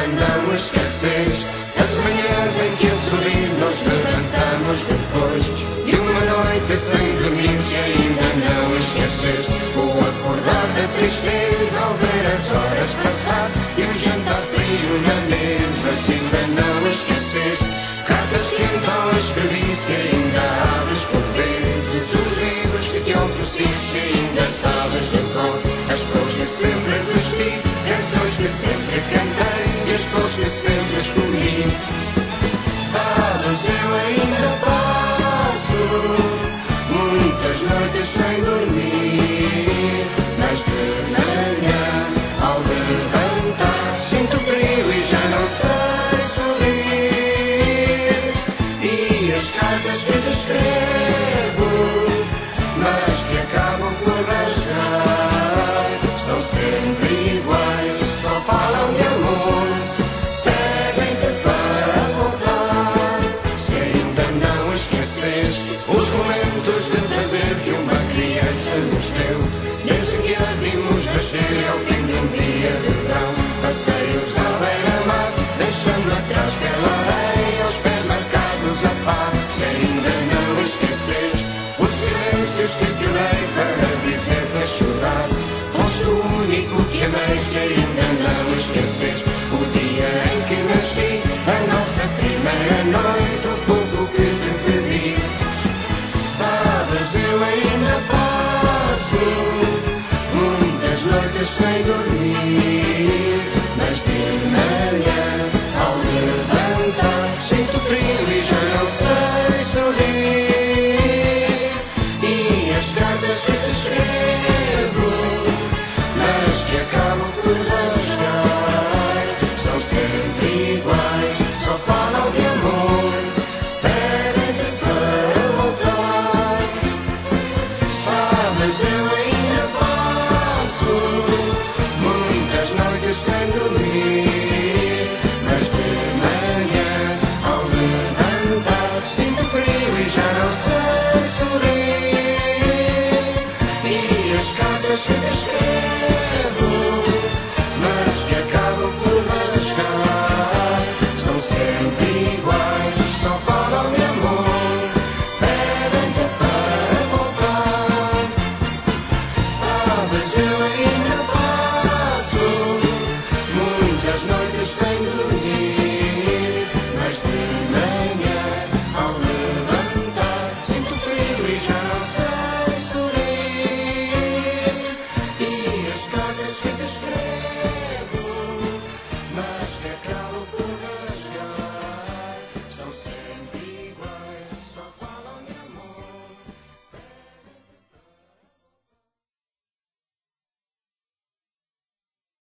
não esqueceste as manhãs em que eu sorri, nós levantamos depois e uma noite sem dormir, se ainda não esqueceste o acordar da tristeza ao ver as horas passar e o jantar frio na mesa, se ainda não esqueceste cartas que então escrevi, se ainda abres por vezes os livros que te ofereci, se ainda sabes de cor as cores que sempre vesti, canções que sempre cantei e as flores que sempre escolhi. Sabes, eu ainda passo muitas noites sem dormir, mas de manhã ao levantar sinto frio e já não sei sorrir. E as cartas que te escrevo, mas que acabam por rasgar, são sempre iguais, só falam de amor, pedem-te para voltar. Se ainda não esqueceste os momentos de prazer que uma criança nos deu, desde que a vimos nascer ao fim de um dia de verão, passeios à beira-mar, deixando atrás pela areia os pés marcados a par. Se ainda não esqueceste os silêncios que te dei para dizer-te a chorar, foste o único que amei. Se ainda não esqueceste o dia em que nasci, a nossa primeira noite, o pouco que te pedi. Sabes, eu ainda passo muitas noites sem dormir, mas de manhã ao levantar sinto frio e já não sei sorrir. E as cartas que te escrevo, mas que acabam por rasgar, são sempre iguais, só falam de amor, pedem-te para voltar. Sabes, eu ainda passo muitas noites sem dormir, mas de manhã ao levantar sinto frio e já não sei sorrir. E as cartas que te escrevo,